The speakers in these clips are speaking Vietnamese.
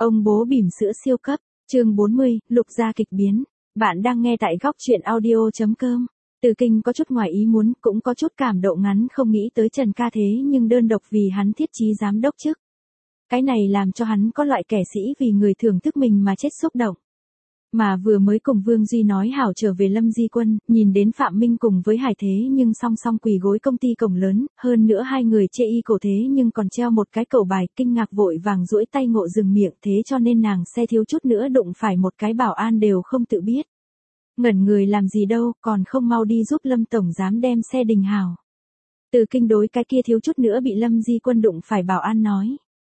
Ông bố bỉm sữa siêu cấp, chương 40, Lục gia kịch biến. Bạn đang nghe tại góc truyện audio.com. Từ Kinh có chút ngoài ý muốn, cũng có chút cảm động ngắn không nghĩ tới Trần ca thế nhưng đơn độc vì hắn thiết chí giám đốc chức. Cái này làm cho hắn có loại kẻ sĩ vì người thưởng thức mình mà chết xúc động. Mà vừa mới cùng Vương Duy nói hảo trở về Lâm Di Quân, nhìn đến Phạm Minh cùng với Hải thế nhưng song song quỳ gối công ty cổng lớn, hơn nữa hai người chê y cổ thế nhưng còn treo một cái cầu bài, kinh ngạc vội vàng duỗi tay ngộ dừng miệng, thế cho nên nàng xe thiếu chút nữa đụng phải một cái bảo an đều không tự biết. Ngẩn người làm gì đâu, còn không mau đi giúp Lâm Tổng Giám đem xe đình hảo. Từ Kinh đối cái kia thiếu chút nữa bị Lâm Di Quân đụng phải bảo an nói.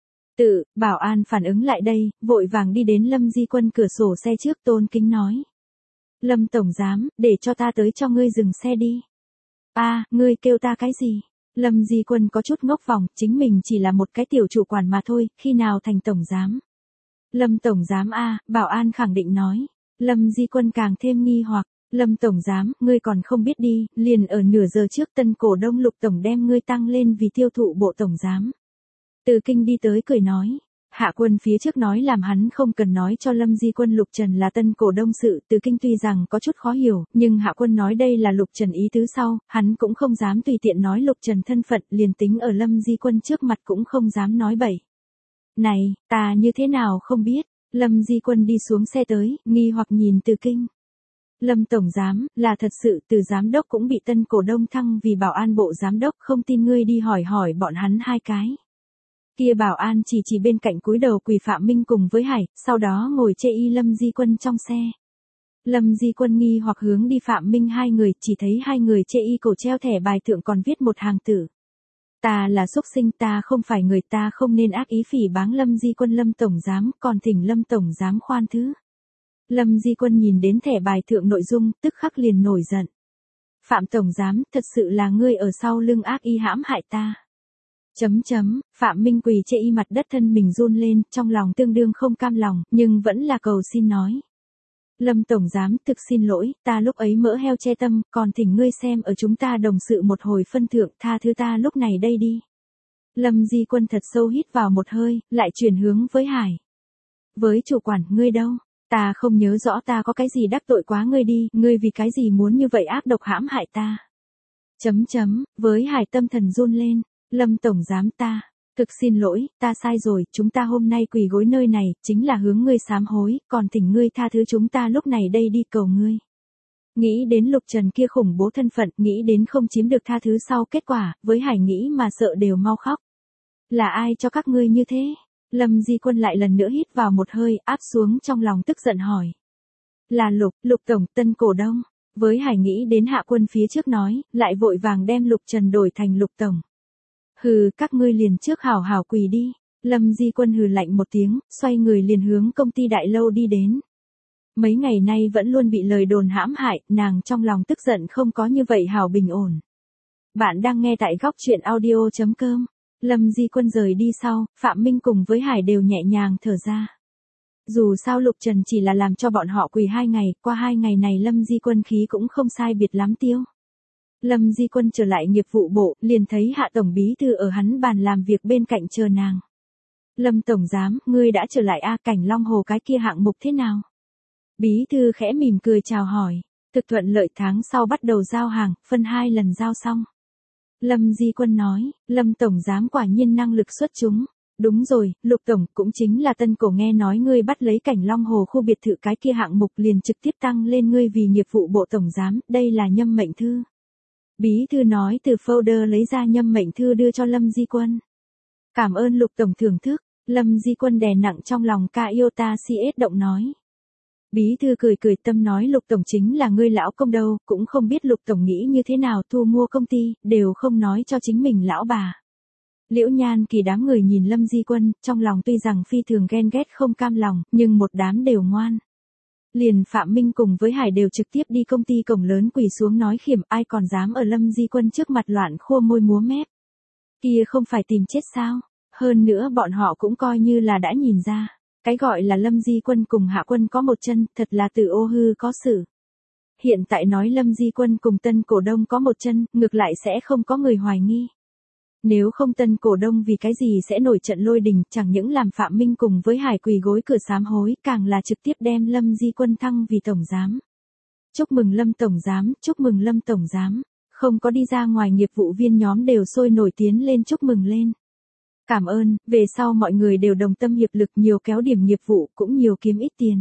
Bảo an phản ứng lại đây, vội vàng đi đến Lâm Di Quân cửa sổ xe trước tôn kính nói. Lâm Tổng Giám, để cho ta tới cho ngươi dừng xe đi. Ngươi kêu ta cái gì? Lâm Di Quân có chút ngốc vòng, chính mình chỉ là một cái tiểu chủ quản mà thôi, khi nào thành Tổng Giám? Lâm Tổng Giám bảo an khẳng định nói. Lâm Di Quân càng thêm nghi hoặc, Lâm Tổng Giám, ngươi còn không biết đi, liền ở nửa giờ trước Tân Cổ Đông Lục Tổng đem ngươi tăng lên vì tiêu thụ bộ Tổng Giám. Từ Kinh đi tới cười nói. Hạ Quân phía trước nói làm hắn không cần nói cho Lâm Di Quân Lục Trần là Tân Cổ Đông sự, Từ Kinh tuy rằng có chút khó hiểu, nhưng Hạ Quân nói đây là Lục Trần ý tứ sau, hắn cũng không dám tùy tiện nói Lục Trần thân phận, liền tính ở Lâm Di Quân trước mặt cũng không dám nói bậy. Này, ta như thế nào không biết? Lâm Di Quân đi xuống xe tới, nghi hoặc nhìn Từ Kinh. Lâm Tổng Giám, là thật sự từ giám đốc cũng bị Tân Cổ Đông thăng vì bảo an bộ giám đốc, không tin ngươi đi hỏi bọn hắn hai cái. Kia bảo an chỉ bên cạnh cúi đầu quỳ Phạm Minh cùng với Hải, sau đó ngồi chê y Lâm Di Quân trong xe. Lâm Di Quân nghi hoặc hướng đi Phạm Minh hai người, chỉ thấy hai người chê y cổ treo thẻ bài thượng còn viết một hàng tử. Ta là xúc sinh, ta không phải người, ta không nên ác ý phỉ báng Lâm Di Quân Lâm Tổng Giám, còn thỉnh Lâm Tổng Giám khoan thứ. Lâm Di Quân nhìn đến thẻ bài thượng nội dung, tức khắc liền nổi giận. Phạm Tổng Giám, thật sự là ngươi ở sau lưng ác ý hãm hại ta. Phạm Minh quỳ chê y mặt đất thân mình run lên, trong lòng tương đương không cam lòng, nhưng vẫn là cầu xin nói. Lâm Tổng Giám, thực xin lỗi, ta lúc ấy mỡ heo che tâm, còn thỉnh ngươi xem ở chúng ta đồng sự một hồi phân thượng, tha thứ ta lúc này đây đi. Lâm Di Quân thật sâu hít vào một hơi, lại chuyển hướng với Hải. Với chủ quản, ngươi đâu? Ta không nhớ rõ ta có cái gì đắc tội quá ngươi đi, ngươi vì cái gì muốn như vậy ác độc hãm hại ta. Với Hải tâm thần run lên. Lâm Tổng Giám, ta, thực xin lỗi, ta sai rồi, chúng ta hôm nay quỳ gối nơi này, chính là hướng ngươi sám hối, còn thỉnh ngươi tha thứ chúng ta lúc này đây đi cầu ngươi. Nghĩ đến Lục Trần kia khủng bố thân phận, nghĩ đến không chiếm được tha thứ sau kết quả, với Hải nghĩ mà sợ đều mau khóc. Là ai cho các ngươi như thế? Lâm Di Quân lại lần nữa hít vào một hơi, áp xuống trong lòng tức giận hỏi. Là Lục Tổng, Tân Cổ Đông. Với Hải nghĩ đến Hạ Quân phía trước nói, lại vội vàng đem Lục Trần đổi thành Lục Tổng. Hừ, các ngươi liền trước hảo quỳ đi. Lâm Di Quân hừ lạnh một tiếng, xoay người liền hướng công ty đại lâu đi đến. Mấy ngày nay vẫn luôn bị lời đồn hãm hại, nàng trong lòng tức giận không có như vậy hảo bình ổn. Bạn đang nghe tại góc truyện audio.com. Lâm Di Quân rời đi sau, Phạm Minh cùng với Hải đều nhẹ nhàng thở ra. Dù sao Lục Trần chỉ là làm cho bọn họ quỳ 2 ngày, qua 2 ngày này Lâm Di Quân khí cũng không sai biệt lắm tiêu. Lâm Di Quân trở lại nghiệp vụ bộ, liền thấy Hạ Tổng Bí Thư ở hắn bàn làm việc bên cạnh chờ nàng. Lâm Tổng Giám, ngươi đã trở lại Cảnh Long Hồ cái kia hạng mục thế nào? Bí Thư khẽ mỉm cười chào hỏi, thực thuận lợi, tháng sau bắt đầu giao hàng, phân 2 lần giao xong. Lâm Di Quân nói, Lâm Tổng Giám quả nhiên năng lực xuất chúng. Đúng rồi, Lục Tổng, cũng chính là Tân Cổ nghe nói ngươi bắt lấy Cảnh Long Hồ khu biệt thự cái kia hạng mục liền trực tiếp tăng lên ngươi vì nghiệp vụ bộ Tổng Giám, đây là nhâm mệnh thư. Bí Thư nói từ folder lấy ra nhâm mệnh thư đưa cho Lâm Di Quân. Cảm ơn Lục Tổng thưởng thức, Lâm Di Quân đè nặng trong lòng ca iota CS động nói. Bí Thư cười tâm nói Lục Tổng chính là ngươi lão công đâu, cũng không biết Lục Tổng nghĩ như thế nào thu mua công ty, đều không nói cho chính mình lão bà. Liễu Nhan Kỳ đám người nhìn Lâm Di Quân, trong lòng tuy rằng phi thường ghen ghét không cam lòng, nhưng một đám đều ngoan. Liền Phạm Minh cùng với Hải đều trực tiếp đi công ty cổng lớn quỳ xuống nói khiểm, ai còn dám ở Lâm Di Quân trước mặt loạn khua môi múa mép. Kia không phải tìm chết sao? Hơn nữa bọn họ cũng coi như là đã nhìn ra. Cái gọi là Lâm Di Quân cùng Hạ Quân có một chân, thật là từ ô hư có sự. Hiện tại nói Lâm Di Quân cùng Tân Cổ Đông có một chân, ngược lại sẽ không có người hoài nghi. Nếu không tân cổ đông vì cái gì sẽ nổi trận lôi đình, chẳng những làm Phạm Minh cùng với Hải quỳ gối cửa sám hối, càng là trực tiếp đem Lâm Di Quân thăng vì tổng giám. Chúc mừng Lâm tổng giám, chúc mừng Lâm tổng giám. Không có đi ra ngoài nghiệp vụ viên nhóm đều sôi nổi tiến lên chúc mừng lên. Cảm ơn, về sau mọi người đều đồng tâm hiệp lực, nhiều kéo điểm nghiệp vụ, cũng nhiều kiếm ít tiền.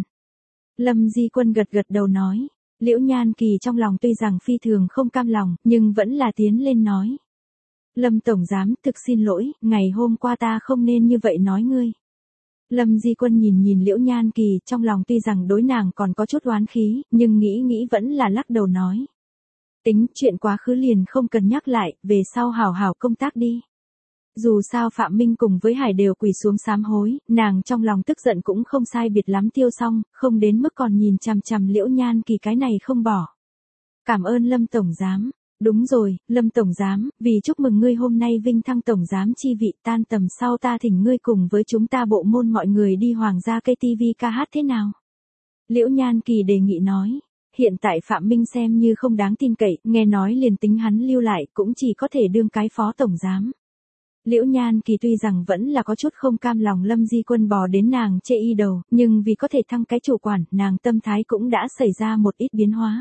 Lâm Di Quân gật gật đầu nói. Liễu Nhan Kỳ trong lòng tuy rằng phi thường không cam lòng, nhưng vẫn là tiến lên nói. Lâm tổng giám, thực xin lỗi, ngày hôm qua ta không nên như vậy nói ngươi. Lâm Di Quân nhìn nhìn Liễu Nhan Kỳ, trong lòng tuy rằng đối nàng còn có chút oán khí, nhưng nghĩ vẫn là lắc đầu nói. Tính, chuyện quá khứ liền không cần nhắc lại, về sau hảo hảo công tác đi. Dù sao Phạm Minh cùng với Hải đều quỳ xuống sám hối, nàng trong lòng tức giận cũng không sai biệt lắm tiêu xong, không đến mức còn nhìn chằm chằm Liễu Nhan Kỳ cái này không bỏ. Cảm ơn Lâm tổng giám. Đúng rồi, Lâm tổng giám, vì chúc mừng ngươi hôm nay vinh thăng tổng giám chi vị, tan tầm sau ta thỉnh ngươi cùng với chúng ta bộ môn mọi người đi Hoàng gia cây TV ca hát thế nào? Liễu Nhan Kỳ đề nghị nói. Hiện tại Phạm Minh xem như không đáng tin cậy, nghe nói liền tính hắn lưu lại cũng chỉ có thể đương cái phó tổng giám. Liễu Nhan Kỳ tuy rằng vẫn là có chút không cam lòng Lâm Di Quân bò đến nàng chê y đầu, nhưng vì có thể thăng cái chủ quản, nàng tâm thái cũng đã xảy ra một ít biến hóa.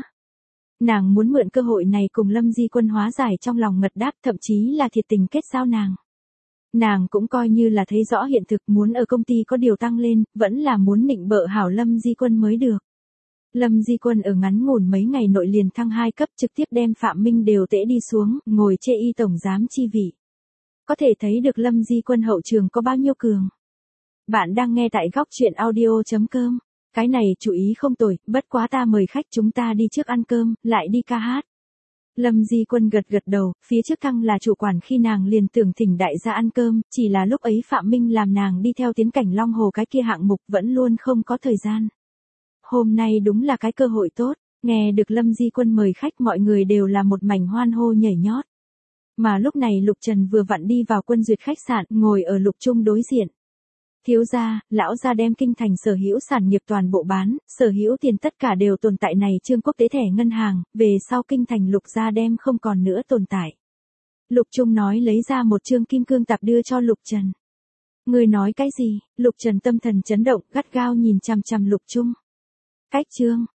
Nàng muốn mượn cơ hội này cùng Lâm Di Quân hóa giải trong lòng ngật đáp, thậm chí là thiệt tình kết giao nàng. Nàng cũng coi như là thấy rõ hiện thực, muốn ở công ty có điều tăng lên, vẫn là muốn nịnh bợ hảo Lâm Di Quân mới được. Lâm Di Quân ở ngắn ngủn mấy ngày nội liền thăng 2 cấp, trực tiếp đem Phạm Minh đều tễ đi xuống, ngồi chê y tổng giám chi vị. Có thể thấy được Lâm Di Quân hậu trường có bao nhiêu cường. Bạn đang nghe tại góc truyện audio.com. Cái này chú ý không tồi, bất quá ta mời khách chúng ta đi trước ăn cơm, lại đi ca hát. Lâm Di Quân gật gật đầu, phía trước thăng là chủ quản khi nàng liền tưởng thỉnh đại gia ăn cơm, chỉ là lúc ấy Phạm Minh làm nàng đi theo tiến cảnh Long Hồ cái kia hạng mục vẫn luôn không có thời gian. Hôm nay đúng là cái cơ hội tốt, nghe được Lâm Di Quân mời khách mọi người đều là một mảnh hoan hô nhảy nhót. Mà lúc này Lục Trần vừa vặn đi vào Quân Duyệt khách sạn, ngồi ở Lục Trung đối diện. Thiếu gia, lão gia đem kinh thành sở hữu sản nghiệp toàn bộ bán, sở hữu tiền tất cả đều tồn tại này trương quốc tế thẻ ngân hàng, về sau kinh thành Lục gia đem không còn nữa tồn tại. Lục Trung nói lấy ra một trương kim cương tạp đưa cho Lục Trần. Người nói cái gì? Lục Trần tâm thần chấn động, gắt gao nhìn chằm chằm Lục Trung. Cách trương,